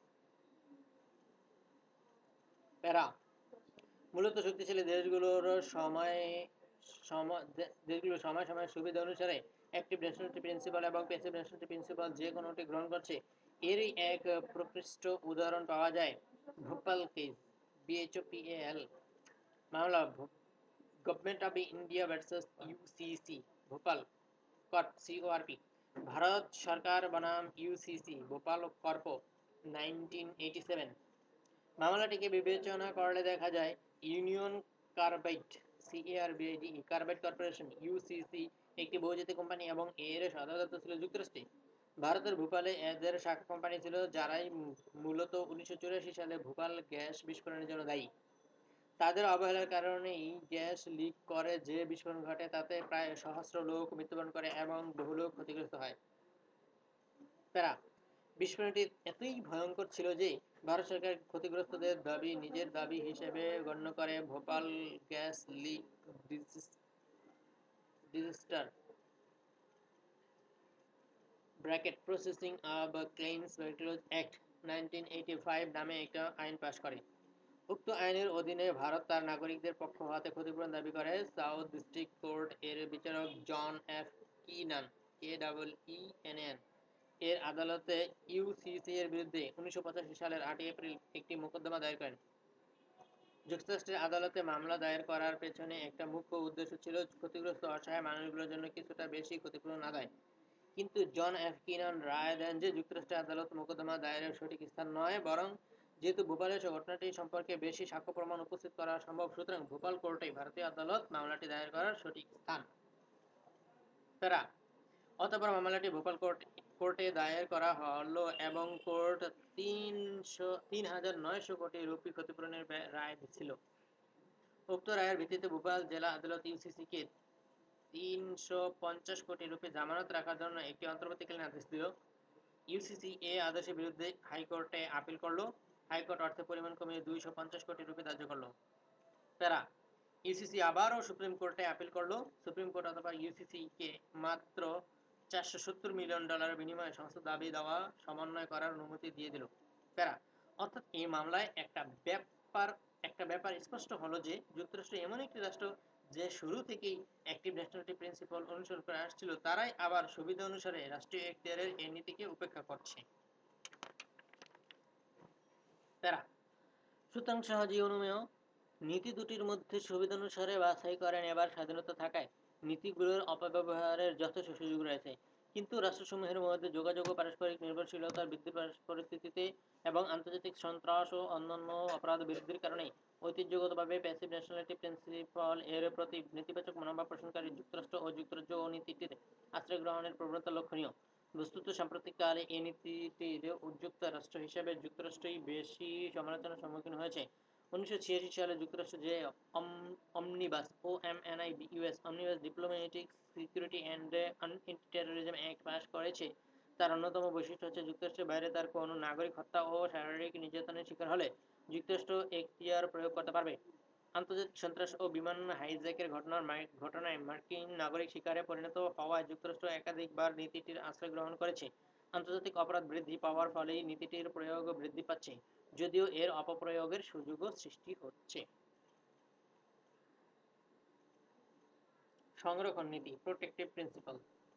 প্যারা মূলত শক্তিশালী দেশগুলোর সময় দেশগুলো সময় সময় সুবিধা অনুসারে অ্যাক্টিভ ন্যাশনালিটি প্রিন্সিপাল এবং প্যাসিভ ন্যাশনালিটি প্রিন্সিপাল যে কোনোটি গ্রহণ করছে। এরই এক প্রকৃষ্ট উদাহরণ পাওয়া যায় ভোপাল কেস, বিএইচপিএল মামলা, government of India versus UCC, Bhopal corp, CORP, Bharat সরকার বনাম UCC, Bhopal corp, nineteen eighty seven. মামলাটিকে বিবেচনা করলে দেখা যায় Union Carbide, CARBIDE Carbide Corporation, UCC একটি বহুজাতিক কোম্পানি এবং এর সদর দপ্তর ছিল যুক্তরাষ্ট্রে। ভারতের ভোপালে এদের শাখা কোম্পানি ছিল, যারাই মূলত উনিশশো চুরাশি সালে ভোপাল গ্যাস বিস্ফোরণের জন্য দায়ী। তাদের অবহেলার কারণেই গ্যাস লিক করে যে বিস্ফোরণ ঘটে তাতে প্রায় সহস্র লোক মৃত্যুবরণ করে এবং বহু লোক ক্ষতিগ্রস্ত হয়। প্যারা বিস্ফোরণটি এতই ভয়ঙ্কর ছিল যে ভারত সরকার ক্ষতিগ্রস্তদের দাবি নিজের দাবি হিসেবে গণ্য করে Bhopal gas leak disaster bracket processing of claims act nineteen eighty five নামে একটা আইন পাশ করে। উক্ত আইনের অধীনে ভারত তার নাগরিকদের পক্ষ হতে ক্ষতিপূরণ দাবি করে। সাউথ ডিস্ট্রিক্ট কোর্ট এর বিচারক John F Keenan, K double E N N এর আদালতে ইউসিসি এর বিরুদ্ধে উনিশশো পঁচাশি সালের আটই এপ্রিল একটি মোকদ্দমা দায়ের করেন। যুক্তরাষ্ট্রের আদালতে মামলা দায়ের করার পেছনে একটা মুখ্য উদ্দেশ্য ছিল ক্ষতিগ্রস্ত অসহায় মানুষগুলোর জন্য কিছুটা বেশি ক্ষতিপূরণ আদায়। কিন্তু জন এফ কিনান রায় দেন যে যুক্তরাষ্ট্রের আদালত মোকদ্দমা দায়েরের সঠিক স্থান নয়, বরং যেহেতু ভোপালে ঘটনাটি সম্পর্কে বেশি সাক্ষ্য প্রমাণ উপস্থিত করা সম্ভব, সুতরাং ভোপাল কোর্টেই ভারতীয় আদালত মামলাটি দায়ের করার সঠিক স্থান। প্যারা অতঃপর মামলাটি ভোপাল কোর্ট কোর্টে দায়ের করা হলো এবং কোর্ট তিনশো তিন হাজার নয়শো কোটি রুপি ক্ষতিপূরণের রায় দিচ্ছিল। উক্ত রায়ের ভিত্তিতে ভোপাল জেলা আদালত ইউসিসিকে তিনশো পঞ্চাশ কোটি রুপি জামানত রাখার জন্য একটি অন্তর্বর্তীকালীন আদেশ দিল। ইউসিসি এ আদেশের বিরুদ্ধে হাইকোর্টে আপিল করলো। হাইকোর্ট অর্থের পরিমাণ কমিয়ে দুইশো পঞ্চাশ কোটি রুপি ধার্য করলো। প্যারা ইউসিসি আবারও সুপ্রিম কোর্টে আপিল করলো। সুপ্রিম কোর্ট অথবা ইউসিসিকে মাত্র চারশো সত্তর মিলিয়ন ডলারের বিনিময়ে সমস্ত দাবি দাওয়া সমন্বয় করার অনুমতি দিয়ে দিল। প্যারা অর্থাৎ এই মামলায় একটা ব্যাপার একটা ব্যাপার স্পষ্ট হলো যে যুক্তরাষ্ট্র এমন একটি রাষ্ট্র যে শুরু থেকেই অ্যাক্টিভ ন্যাশনালিটি প্রিন্সিপাল অনুসরণ করে আসছিল, তারাই আবার সুবিধা অনুসারে রাষ্ট্রীয় এখতিয়ারের এই নীতিকে উপেক্ষা করছে। প্যারা সুতরাং সহজেই অনুমেয় নীতি দুটির মধ্যে সুবিধানুসারে বাছাই করে নেবার স্বাধীনতা থাকায় নীতিগুলোর অপব্যবহারের যথেষ্ট সুযোগ রয়েছে। কিন্তু রাষ্ট্রসমূহের মধ্যে যোগাযোগ ও পারস্পরিক নির্ভরশীলতার বৃদ্ধির পরিস্থিতিতে এবং আন্তর্জাতিক সন্ত্রাস ও অন্যান্য অপরাধ বৃদ্ধির কারণে ঐতিহ্যগতভাবে প্যাসিভ ন্যাশনালিটি প্রিন্সিপাল এর প্রতি নেতিবাচক মনোভাব পোষণকারী যুক্তরাষ্ট্র ও যুক্তরাজ্য ও নীতিটির আশ্রয় গ্রহণের প্রবণতা লক্ষণীয়। বস্তুত সাম্প্রতিককালে এই নীতিটির উদ্যোক্তা রাষ্ট্র হিসেবে যুক্তরাষ্ট্রই বেশি সমালোচনার সম্মুখীন হয়েছে। উনিশশো ছিয়াশি সালে যুক্তরাষ্ট্র যে omnibus O M N I US omnibus diplomatic security and anti terrorism act pass করেছে, তার অন্যতম বৈশিষ্ট্য হচ্ছে যুক্তরাষ্ট্রের বাইরে তার কোনো নাগরিক হত্যা ও শারীরিক নির্যাতনের শিকার হলে যুক্তরাষ্ট্র এখতিয়ার প্রয়োগ করতে পারবে। আন্তর্জাতিক সন্ত্রাস ও বিমান হাইজ্যাকের ঘটনার ঘটনায় মার্কিন নাগরিক শিকারে পরিণত হওয়ায় যুক্তরাষ্ট্র একাধিকবার নীতিটির আশ্রয় গ্রহণ করেছে। আন্তর্জাতিক অপরাধ বৃদ্ধি পাওয়ার ফলেই নীতিটির প্রয়োগ বৃদ্ধি পাচ্ছে, যদিও এর অপপ্রয়োগের সুযোগও সৃষ্টি হচ্ছে। সংরক্ষণ নীতি প্রোটেক্টিভ প্রিন্সিপাল।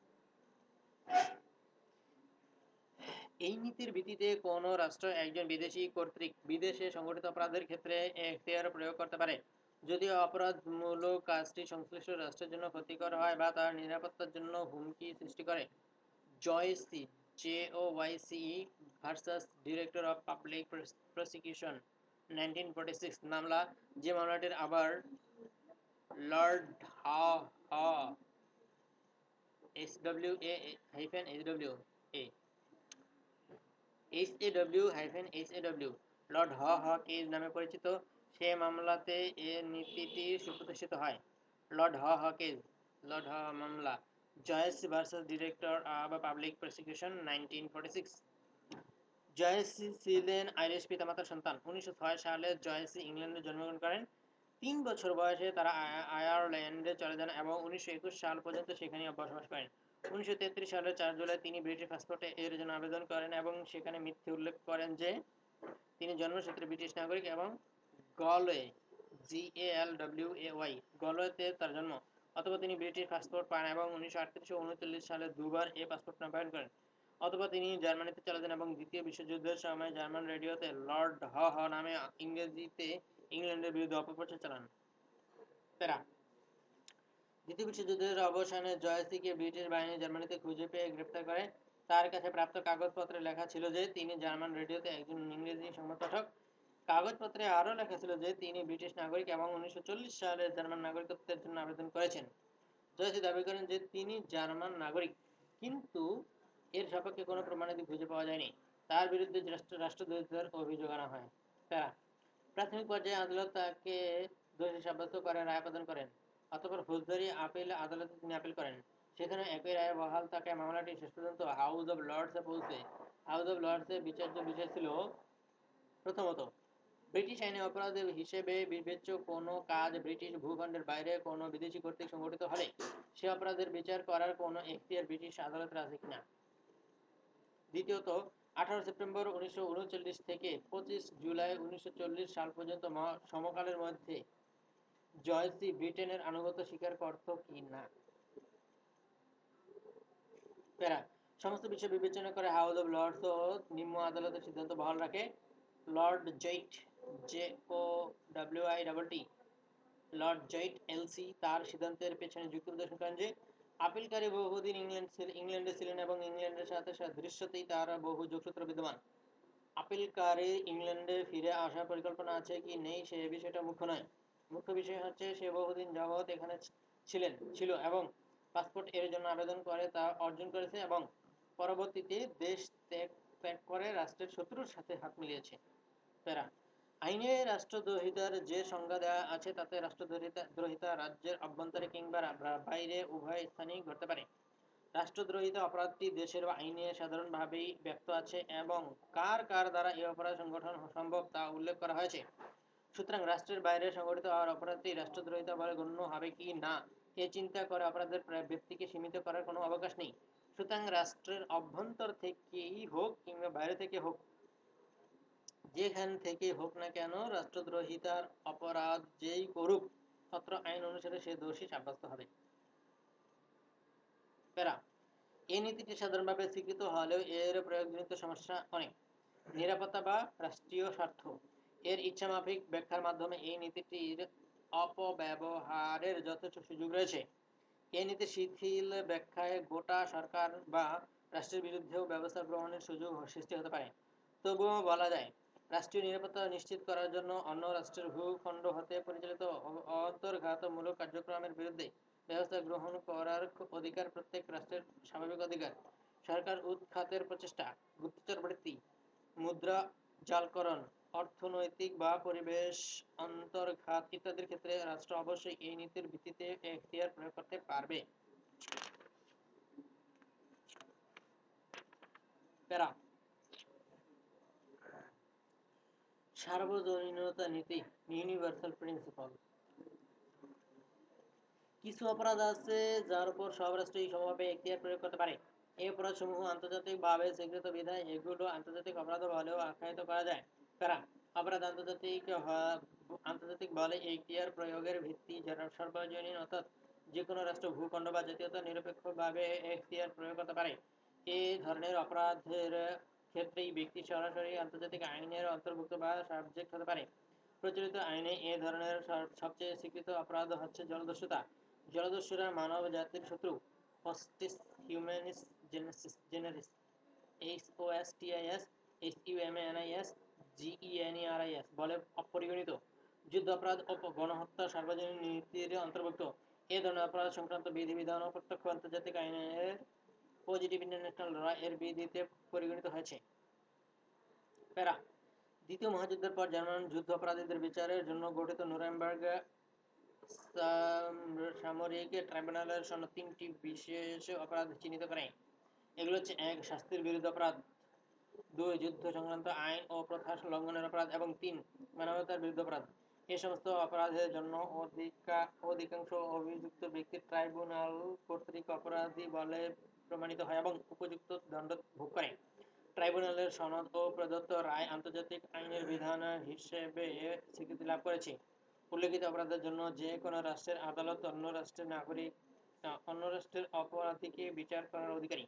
এই নীতির ভিত্তিতে কোনো রাষ্ট্র একজন বিদেশি কর্তৃক বিদেশে সংঘটিত অপরাধের ক্ষেত্রে এখতিয়ার প্রয়োগ করতে পারে যদি অপরাধমূলক কাজটি সংশ্লিষ্ট রাষ্ট্রের জন্য ক্ষতিকর হয় বা তার নিরাপত্তার জন্য হুমকি সৃষ্টি করে। Joyce J O Y C versus director of public prosecution nineteen forty six মামলা, যে মামলাটির আবার lord Haw Haw S W A hyphen H W A H A W hyphen H A W lord Haw Haw cage নামে পরিচিত, সে মামলাতে এ নীতিটি সুপ্রতিষ্ঠিত হয়। Lord Haw Haw cage lord Haw মামলা Joyce versus director of public prosecution nineteen forty six. Joyce ছিলেন Irish পিতামাতার সন্তান। উনিশশো ছয় সালে জয়েসি ইংল্যান্ডে জন্মগ্রহণ করেন। তিন বছর বয়সে তারা আয়ারল্যান্ডে চলে যান এবং উনিশশো একুশ সাল পর্যন্ত সেখানে বসবাস করেন। উনিশশো তেত্রিশ সালের চার জুলাই তিনি ব্রিটিশ পাসপোর্টে এর জন্য আবেদন করেন এবং সেখানে মিথ্যে উল্লেখ করেন যে তিনি জন্মসূত্রে ব্রিটিশ নাগরিক এবং Galway G A L W A Y গলওয়েতে তার জন্ম। অথবা তিনি ব্রিটিশ পাসপোর্ট পান এবং উনিশশো আটত্রিশ ও উনচল্লিশ সালে দুবার এ পাসপোর্ট নবায়ন করেন। অথবা তিনি জার্মানিতে চলে যান এবং দ্বিতীয় বিশ্বযুদ্ধের সময় জার্মান রেডিওতে লর্ড হ হ নামে ইংরেজিতে ইংল্যান্ডের বিরুদ্ধে অপপ্রচার চালান। প্যারা দ্বিতীয় বিশ্বযুদ্ধের অবসানে জয়সিকে ব্রিটিশ বাহিনী জার্মানিতে খুঁজে পেয়ে গ্রেপ্তার করে। তার কাছে প্রাপ্ত কাগজপত্রে লেখা ছিল যে তিনি জার্মান রেডিওতে একজন ইংরেজি সংবাদ পাঠক। কাগজপত্রে আরও লেখা ছিল যে তিনি ব্রিটিশ নাগরিক এবং উনিশশো চল্লিশ সালে জার্মান নাগরিকত্বের জন্য আবেদন করেছেন। জয়সি দাবি করেন যে তিনি জার্মান নাগরিক, কিন্তু এর সপক্ষে কোনো প্রমাণাদি খুঁজে পাওয়া যায়নি। তার বিরুদ্ধে রাষ্ট্রদ্রোহিতার অভিযোগ আনা হয়। তারা প্রাথমিক পর্যায়ে আদালত তাকে দোষী সাব্যস্ত করে রায় প্রদান করেন। অতঃপর ফৌজদারি আপিল আদালতে তিনি আপিল করেন। সেখানে একই রায়ে বহাল থাকায় মামলাটি শেষ পর্যন্ত হাউস অব লর্ডসে পৌঁছে। হাউস অব লর্ডসে বিচার্য বিষয় ছিল প্রথমত, ব্রিটিশ আইনে অপরাধ হিসেবে বিবেচ্য কোনো কাজ ব্রিটিশ ভূখণ্ডের বাইরে কোনো বিদেশি কর্তৃক সংঘটিত হলে সে অপরাধের বিচার করার কোনো এখতিয়ার ব্রিটিশ আদালতের আছে কিনা। দ্বিতীয়ত, আঠারো সেপ্টেম্বর উনিশশো উনচল্লিশ থেকে পঁচিশ জুলাই উনিশশো চল্লিশ সাল পর্যন্ত সমকালের মধ্যে জয়সি ব্রিটেনের আনুগত্য স্বীকার করত কি না। প্যারা সমস্ত বিষয় বিবেচনা করে হাউস অব লর্ডস ও নিম্ন আদালতের সিদ্ধান্ত বহাল রাখে। Lord Jowitt J O W I double T lord Jowitt L C তার সিদ্ধান্তের পেছনে যুক্তি প্রদর্শন করেন যে আপিলকারী বহুদিন ইংল্যান্ড ইংল্যান্ডে ছিলেন এবং ইংল্যান্ডের সাথে দৃশ্যতেই তার বহু যোগসূত্র বিদ্যমান। আপিলকারী ইংল্যান্ডে ফিরে আসার পরিকল্পনা আছে কি নেই সে বিষয়টা মুখ্য নয়। মুখ্য বিষয় হচ্ছে সে বহুদিন যাবৎ এখানে ছিলেন ছিল এবং পাসপোর্ট এর জন্য আবেদন করে তা অর্জন করেছে এবং পরবর্তীতে দেশ ত্যাগ ত্যাগ করে রাষ্ট্রের শত্রুর সাথে হাত মিলিয়েছে। প্যারা আইনে রাষ্ট্রদ্রোহিতার যে সংজ্ঞা দেওয়া আছে তাতে রাষ্ট্রদ্রোহিতা দ্রোহিতা রাজ্যের অভ্যন্তরে কিংবা বাইরে উভয় স্থানেই ঘটতে পারে। রাষ্ট্রদ্রোহিতা অপরাধটি দেশের আইনে সাধারণভাবেই ব্যক্ত আছে এবং কার কার দ্বারা এই অপরাধ সংগঠন সম্ভব তা উল্লেখ করা হয়েছে। সুতরাং রাষ্ট্রের বাইরে সংঘটিত হওয়ার অপরাধটি রাষ্ট্রদ্রোহিতা বলে গণ্য হবে কি না এ চিন্তা করে অপরাধের ব্যক্তিকে সীমিত করার কোনো অবকাশ নেই। সুতরাং রাষ্ট্রের অভ্যন্তর থেকেই হোক কিংবা বাইরে থেকে হোক, যেখান থেকে হোক না কেন রাষ্ট্রদ্রোহিতার অপরাধ যেই করুক অত্র আইন অনুসারে সে দোষী সাব্যস্ত হবে। প্যারা এই নীতিটি সাধারণভাবে স্বীকৃত হলেও এর প্রয়োগজনিত সমস্যা অনেক। নিরাপত্তা বা রাষ্ট্রীয় স্বার্থ এর ইচ্ছামাফিক ব্যাখ্যার মাধ্যমে এই নীতিটির অপব্যবহারের যথেষ্ট সুযোগ রয়েছে। এই নীতির শিথিল ব্যাখ্যায় গোটা সরকার বা রাষ্ট্রের বিরুদ্ধেও ব্যবস্থা গ্রহণের সুযোগ সৃষ্টি হতে পারে। তবুও বলা যায়, রাষ্ট্রীয় নিরাপত্তা নিশ্চিত করার জন্য অন্য রাষ্ট্রের ভূখণ্ড হতে পরিচালিত অন্তর্ঘাতমূলক কার্যক্রমের বিরুদ্ধে ব্যবস্থা গ্রহণ করার অধিকার প্রত্যেক রাষ্ট্রের স্বাভাবিক অধিকার। সরকার উৎখাতের প্রচেষ্টা, গুপ্তচর বৃত্তি, মুদ্রা জালকরণ, অর্থনৈতিক বা পরিবেশ অন্তর্ঘাত ইত্যাদির ক্ষেত্রে রাষ্ট্র অবশ্যই এই নীতির ভিত্তিতে এখতিয়ার প্রয়োগ করতে পারবে। প্যারা সার্বজনীনতা নীতি, ইউনিভার্সাল প্রিন্সিপাল। কিছু অপরাধ আছে যার উপর সব রাষ্ট্রই সমভাবে এখতিয়ার প্রয়োগ করতে পারে। এই অপরাধসমূহ আন্তর্জাতিকভাবে স্বীকৃত বিধায় এগুলো আন্তর্জাতিক অপরাধ বলেও আখ্যায়িত করা যায়। কারণ অপরাধ আন্তর্জাতিক আন্তর্জাতিক বলে এখতিয়ার প্রয়োগের ভিত্তি যারা সর্বজনীন, অর্থাৎ যে কোনো রাষ্ট্র ভূখণ্ড বা জাতীয়তা নিরপেক্ষভাবে এখতিয়ার প্রয়োগ করতে পারে। এই ধরনের অপরাধের ক্ষেত্রেই ব্যক্তি সরাসরি আন্তর্জাতিক আইনের অন্তর্ভুক্ত বা সাবজেক্ট হতে পারে। প্রচলিত আইনে এ ধরনের সবচেয়ে স্বীকৃত অপরাধ হচ্ছে জলদস্যুতা। জলদস্যুরা মানব জাতির শত্রু। হস্টিস হিউম্যানিস জেনারিস, H O S T I S, H U M N I S, G E N E R I S বলে অপরিগণিত। যুদ্ধ অপরাধ ও গণহত্যা সার্বজনীন নীতির অন্তর্ভুক্ত। এ ধরনের অপরাধ সংক্রান্ত বিধিবিধান ও প্রত্যক্ষ আন্তর্জাতিক আইনের পজিটিভ ইন্টারন্যাশনাল ল এর বিধিতে পরিগণিত হয়েছে। প্যারা দ্বিতীয় মহাযুদ্ধের পর জার্মান যুদ্ধ অপরাধীদের বিচারের জন্য গঠিত নুরেমবার্গ সামরিক ট্রাইব্যুনালের সনদ তিনটি বিশেষ অপরাধ চিহ্নিত করে। এগুলো হচ্ছে: এক, শাস্তির বিরুদ্ধে অপরাধ; দুই, যুদ্ধ সংক্রান্ত আইন ও প্রথা লঙ্ঘনের অপরাধ; এবং তিন, মানবতার বিরুদ্ধে অপরাধ। এই সমস্ত অপরাধের জন্য অধিকাংশ অভিযুক্ত ব্যক্তি ট্রাইব্যুনাল কর্তৃক অপরাধী বলে প্রমাণিত হয় এবং উপযুক্ত দণ্ড ভোগ করে। ট্রাইব্যুনালের সনদ ও প্রদত্ত রায় আন্তর্জাতিক আইনের বিধান হিসেবে স্বীকৃতি লাভ করেছে। উল্লেখিত অপরাধের জন্য যে কোনো রাষ্ট্রের আদালত অন্য রাষ্ট্রের নাগরিক অন্য রাষ্ট্রের অপরাধীকে বিচার করার অধিকারী।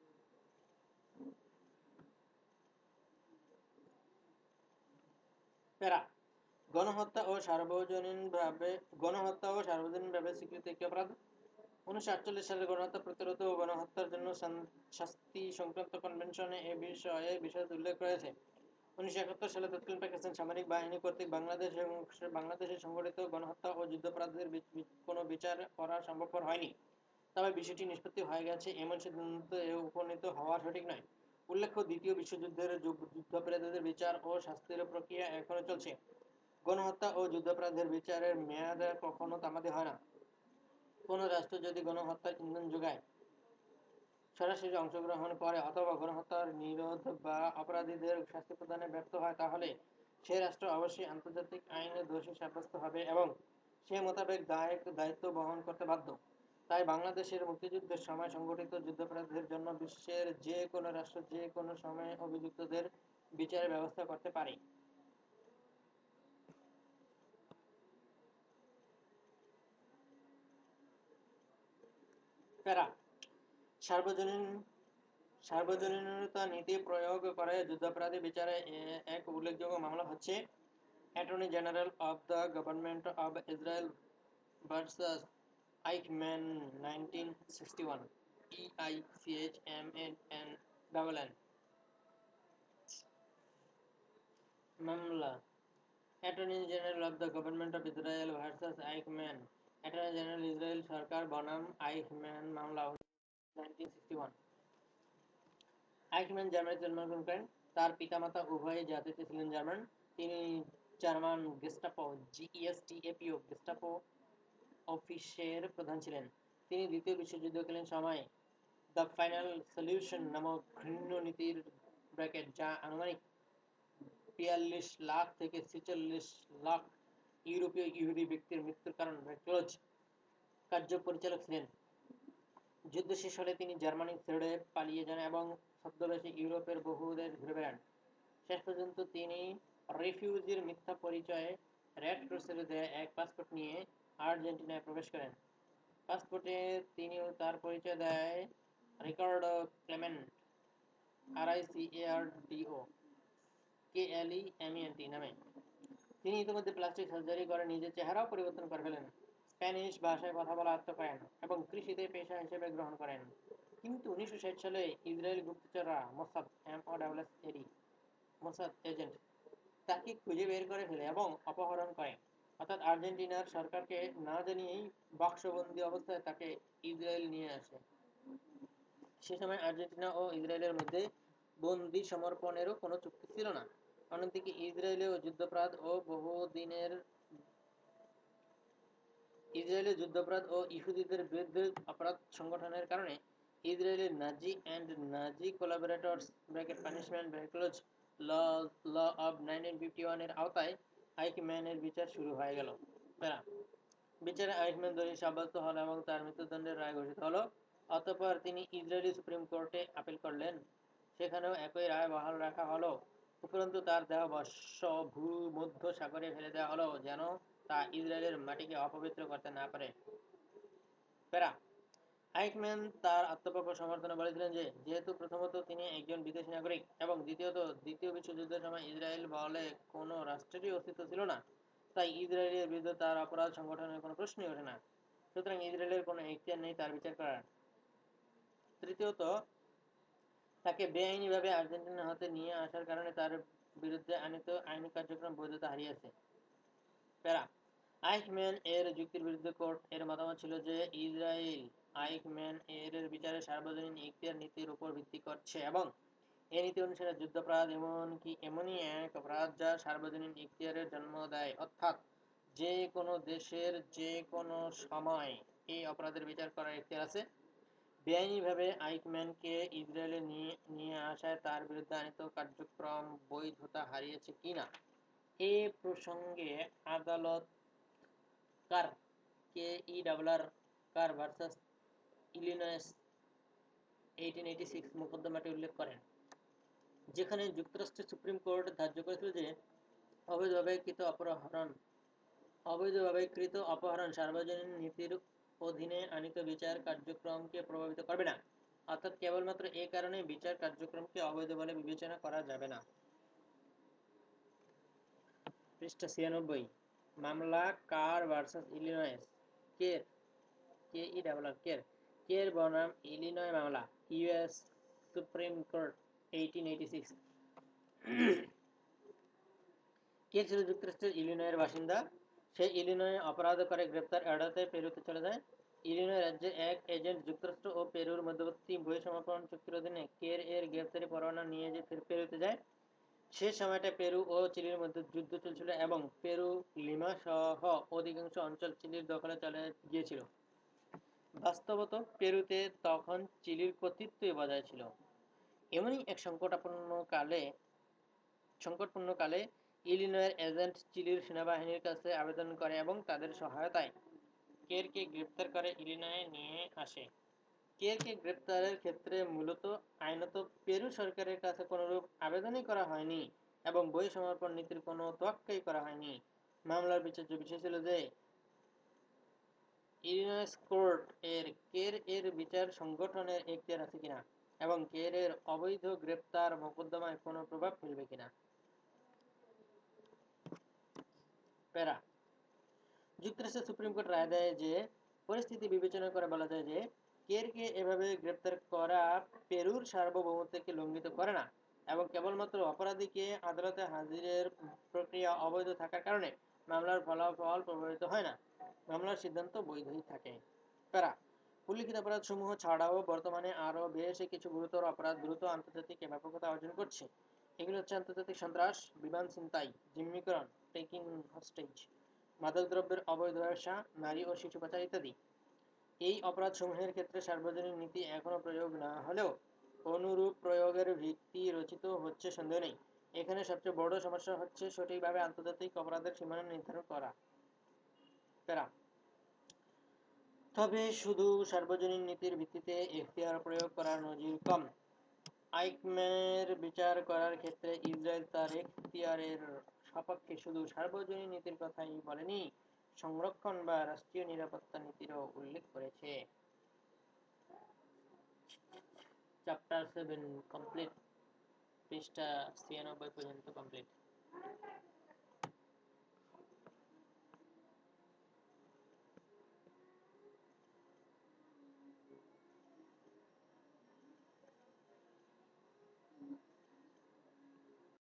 প্যারা গণহত্যা ও সার্বজনীনভাবে গণহত্যা ও সার্বজনীনভাবে স্বীকৃত একটি অপরাধ। উনিশশো আটচল্লিশ সালের গণহত্যা প্রতিরোধ ও গণহত্যার জন্য শাস্তি সংক্রান্ত কনভেনশনে এ বিষয়ে বিশদ উল্লেখ রয়েছে। উনিশশো একাত্তর সালে তৎকালীন পাকিস্তান সামরিক বাহিনী কর্তৃক বাংলাদেশ এবং বাংলাদেশে সংঘটিত গণহত্যা ও যুদ্ধাপরাধের কোনো বিচার করা সম্ভবপর হয়নি। তবে বিষয়টি নিষ্পত্তি হয়ে গেছে এমন সিদ্ধান্তে উপনীত হওয়া সঠিক নয়। উল্লেখ্য, দ্বিতীয় বিশ্বযুদ্ধের যুদ্ধাপরাধীদের বিচার ও শাস্তির প্রক্রিয়া এখনো চলছে। গণহত্যা ও যুদ্ধাপরাধের বিচারের মেয়াদ কখনো তামাদি হয় না। কোনো রাষ্ট্র যদি গণহত্যার ইন্ধন যোগায়, সরাসরি অংশগ্রহণ করে অথবা গণহত্যার নিরোধ বা অপরাধীদের শাস্তি প্রদানে ব্যর্থ হয়, তাহলে সে রাষ্ট্র অবশ্যই আন্তর্জাতিক আইনে দোষী সাব্যস্ত হবে এবং সে মোতাবেক দায়িত্ব বহন করতে বাধ্য। তাই বাংলাদেশের মুক্তিযুদ্ধের সময় সংঘটিত যুদ্ধাপরাধের জন্য বিশ্বের যে কোনো রাষ্ট্র যে কোনো সময় অভিযুক্তদের বিচারের ব্যবস্থা করতে পারে। প্যারা সার্বজনীন সার্বজনীনতা নীতি প্রয়োগ করে যুদ্ধাপরাধী বিচারে এক উল্লেখযোগ্য মামলা হচ্ছে attorney general of the government of Israel versus Eichmann nineteen sixty one, E I C H M N N double N. মামলা: attorney general of the government of Israel versus Eichmann. Attorney general Israel সরকার বনাম Eichmann মামলা nineteen sixty one. Eichmann জার্মানিতে জন্মগ্রহণ করেন। তার পিতামাতা উভয়ই জাতিতে ছিলেন জার্মান। তিনি German Gestapo G E S T A P O Gestapo অফিসের প্রধান ছিলেন। তিনি দ্বিতীয় বিশ্বযুদ্ধকালীন সময়ে দ্য ফাইনাল সলিউশন নামক ঘৃণ্য নীতির ব্র্যাকেট, যা আনুমানিক বিয়াল্লিশ লাখ থেকে ছেচল্লিশ লাখ ইউরোপীয় ইহুদি ব্যক্তির মৃত্যুর কারণ ব্যাকলজ কার্য পরিচালক ছিলেন। যুদ্ধ শেষ হলে তিনি জার্মানি ছেড়ে পালিয়ে যান এবং ছদ্মবেশে ইউরোপের বহু দেশ ঘুরে বেড়ান। শেষ পর্যন্ত তিনি রিফিউজির মিথ্যা পরিচয়ে রেড ক্রসের দেয়া এক পাসপোর্ট নিয়ে আর্জেন্টিনায় প্রবেশ করেন। পাসপোর্টে তিনি ও তার পরিচয় দেয় Ricardo Klement, R I C A R D O K L E M E N T নামে। তিনি ইতিমধ্যে প্লাস্টিক সার্জারি করে নিজের চেহারাও পরিবর্তন করে ফেলেন, স্প্যানিশ ভাষায় কথা বলা আয়ত্ত করেন এবং কৃষিতে পেশা হিসেবে গ্রহণ করেন। কিন্তু উনিশশো ষাট সালে ইসরায়েলি গুপ্তচররা Mossad M O double S A D Mossad agent তাকে খুঁজে বের করে ফেলে এবং অপহরণ করে, অর্থাৎ আর্জেন্টিনার সরকারকে না জানিয়েই বাক্সবন্দি অবস্থায় তাকে ইসরায়েল নিয়ে আসে। সে সময় আর্জেন্টিনা ও ইসরায়েলের মধ্যে বন্দি সমর্পণেরও কোনো চুক্তি ছিল না। অন্যদিকে ইসরায়েলেও যুদ্ধাপরাধ ও বহুদিনের ইসরায়েলের যুদ্ধাপরাধ ও ইহুদিদের বিরুদ্ধে অপরাধ সংগঠনের কারণে ইসরায়েলের Nazi and Nazi collaborators bracket punishment backlogs law law of nineteen fifty one এর আওতায় আইকম্যানের বিচার শুরু হয়ে গেল। বিচারে আইকম্যান দোষী সাব্যস্ত হল এবং তার মৃত্যুদণ্ডের রায় ঘোষিত হলো। অতঃপর তিনি ইসরায়েলি সুপ্রিম কোর্টে আপিল করলেন, সেখানেও একই রায় বহাল রাখা হলো। উপরন্তু তার দেহ বর্ষ ভূমধ্য সাগরে ফেলে দেওয়া হলো যেন তা ইসরায়েলের মাটিকে অপবিত্র করতে না পারে। প্যারা আইকম্যান তার আত্মপক্ষ সমর্থনে বলেছিলেন যে যেহেতু প্রথমত তিনি একজন বিদেশী নাগরিক এবং দ্বিতীয়ত দ্বিতীয় বিশ্বযুদ্ধের সময় ইসরায়েল বলে কোনো রাষ্ট্রেরই অস্তিত্ব ছিল না, তাই ইসরায়েলের বিরুদ্ধে তার অপরাধ সংগঠনের কোনো প্রশ্নই ওঠে না। সুতরাং ইসরায়েলের কোনো এখতিয়ার নেই তার বিচার করার। তৃতীয়ত, তাকে বেআইনিভাবে আর্জেন্টিনা হতে নিয়ে আসার কারণে তার বিরুদ্ধে আনিত আইনি কার্যক্রম বৈধতা হারিয়েছে। প্যারা আইকম্যান এর যুক্তির বিরুদ্ধে কোর্ট এর মতামত ছিল যে ইসরায়েল আইকম্যান এর বিচারে সার্বজনীন এখতিয়ার নীতির উপর ভিত্তি করছে এবং এ নীতি অনুসারে যুদ্ধাপরাধ এমনকি এমনই এক অপরাধ যা সার্বজনীন এখতিয়ারের জন্ম দেয়, অর্থাৎ যে কোনো দেশের যে কোনো সময় এই অপরাধের বিচার করার এখতিয়ার আছে। বেআইনিভাবে আইকম্যানকে ইসরায়েলে নিয়ে নিয়ে আসায় তার বিরুদ্ধে আনিত কার্যক্রম বৈধতা হারিয়েছে কিনা এ প্রসঙ্গে আদালত কার কে ই ডাবলার কার ভার্সাস ইলিনয়েস আঠারোশো ছিয়াশি মোকদ্দমাটি উল্লেখ করেন, যেখানে যুক্তরাষ্ট্রের সুপ্রিম কোর্ট ধার্য করেছিল যে অবৈধভাবে কৃত অপহরণ অবৈধভাবে কৃত অপহরণ সার্বজনীন নীতির অধীনে আনিত বিচার কার্যক্রমকে প্রভাবিত করবে না, অর্থাৎ কেবলমাত্র এ কারণে বিচার কার্যক্রমকে অবৈধ বলে বিবেচনা করা যাবে না। পৃষ্ঠা ছিয়ানব্বই। মামলা কার ভার্সাস ইলিনয়েস। কের কে ই ডাবল আর কের কের বনাম ইলিনয় মামলা, ইউএস সুপ্রিম কোর্ট আঠারোশো ছিয়াশি। কে ছিল যুক্তরাষ্ট্রের ইলিনয়ের বাসিন্দা। সে ইলিনয়ে অপরাধ করে গ্রেপ্তার এড়াতে পেরুতে চলে যায়। ইলিনয় রাজ্যের এক এজেন্ট যুক্তরাষ্ট্র ও পেরুর মধ্যবর্তী বহিঃসমর্পণ চুক্তির অধীনে কের এর গ্রেপ্তারি পরোয়ানা নিয়ে যে পেরুতে যায়। সে সময়টা পেরু ও চিলির মধ্যে যুদ্ধ চলছিল এবং পেরু লিমা সহ অধিকাংশ অঞ্চল চিলির দখলে চলে গিয়েছিল। বাস্তবত পেরুতে তখন চিলির কর্তৃত্বই বজায় ছিল। এমনই এক সংকটাপন্ন কালে সংকটপূর্ণ কালে ইলিনয়ের এজেন্ট চিলির সেনাবাহিনীর কাছে আবেদন করে এবং তাদের সহায়তায় কেরকে গ্রেপ্তার করে ইলিনয়ে নিয়ে আসে। কেরকে গ্রেপ্তারের ক্ষেত্রে মূলত আইনত পেরু সরকারের কাছে কোনরূপ আবেদনই করা হয়নি এবং বহিঃসমর্পণ নীতির কোনো তোয়াক্কাই করা হয়নি। মামলার বিচার্য বিষয় ছিল যে ইলিনয়েস কোর্ট এর কের এর বিচার সংগঠনের এখতিয়ার আছে কিনা এবং কের এর অবৈধ গ্রেপ্তার মোকদ্দমায় কোনো প্রভাব ফেলবে কিনা। প্যারা যুক্তরাষ্ট্রের সুপ্রিম কোর্ট রায় দেয় যে পরিস্থিতি বিবেচনা করে বলা যায় যে কেরকে এভাবে গ্রেপ্তার করা পেরুর সার্বভৌমত্বকে লঙ্ঘিত করে না এবং কেবলমাত্র অপরাধীকে আদালতে হাজিরের প্রক্রিয়া অবৈধ থাকার কারণে মামলার ফলাফল প্রভাবিত হয় না, মামলার সিদ্ধান্ত বৈধই থাকে। প্যারা উল্লিখিত অপরাধসমূহ ছাড়াও বর্তমানে আরও বেশ কিছু গুরুতর অপরাধ দ্রুত আন্তর্জাতিক ব্যাপকতা অর্জন করছে। এগুলো হচ্ছে আন্তর্জাতিক সন্ত্রাস, বিমান ছিনতাই, জিম্মিকরণ, টেকিং হস্টেজ, মাদকদ্রব্যের অবৈধ ব্যবসা, নারী ও শিশু পাচার ইত্যাদি। এই অপরাধসমূহের ক্ষেত্রে সার্বজনীন নীতি এখনো প্রয়োগ না হলেও অনুরূপ প্রয়োগের ভিত্তি রচিত হচ্ছে সন্দেহ নেই। এখানে সবচেয়ে বড় সমস্যা হচ্ছে সঠিকভাবে আন্তর্জাতিক অপরাধের সীমানা নির্ধারণ করা। প্যারা তবে শুধু সার্বজনীন নীতির ভিত্তিতে এখতিয়ার প্রয়োগ করার নজির কম। আইকম্যানের বিচার করার ক্ষেত্রে ইসরায়েল তার এখতিয়ারের সপক্ষে শুধু সার্বজনীন নীতির কথাই বলেনি, সংরক্ষণ বা রাষ্ট্রীয় নিরাপত্তা নীতিরও উল্লেখ করেছে। Chapter seven complete. পৃষ্ঠা ছিয়ানব্বই পর্যন্ত কমপ্লিট।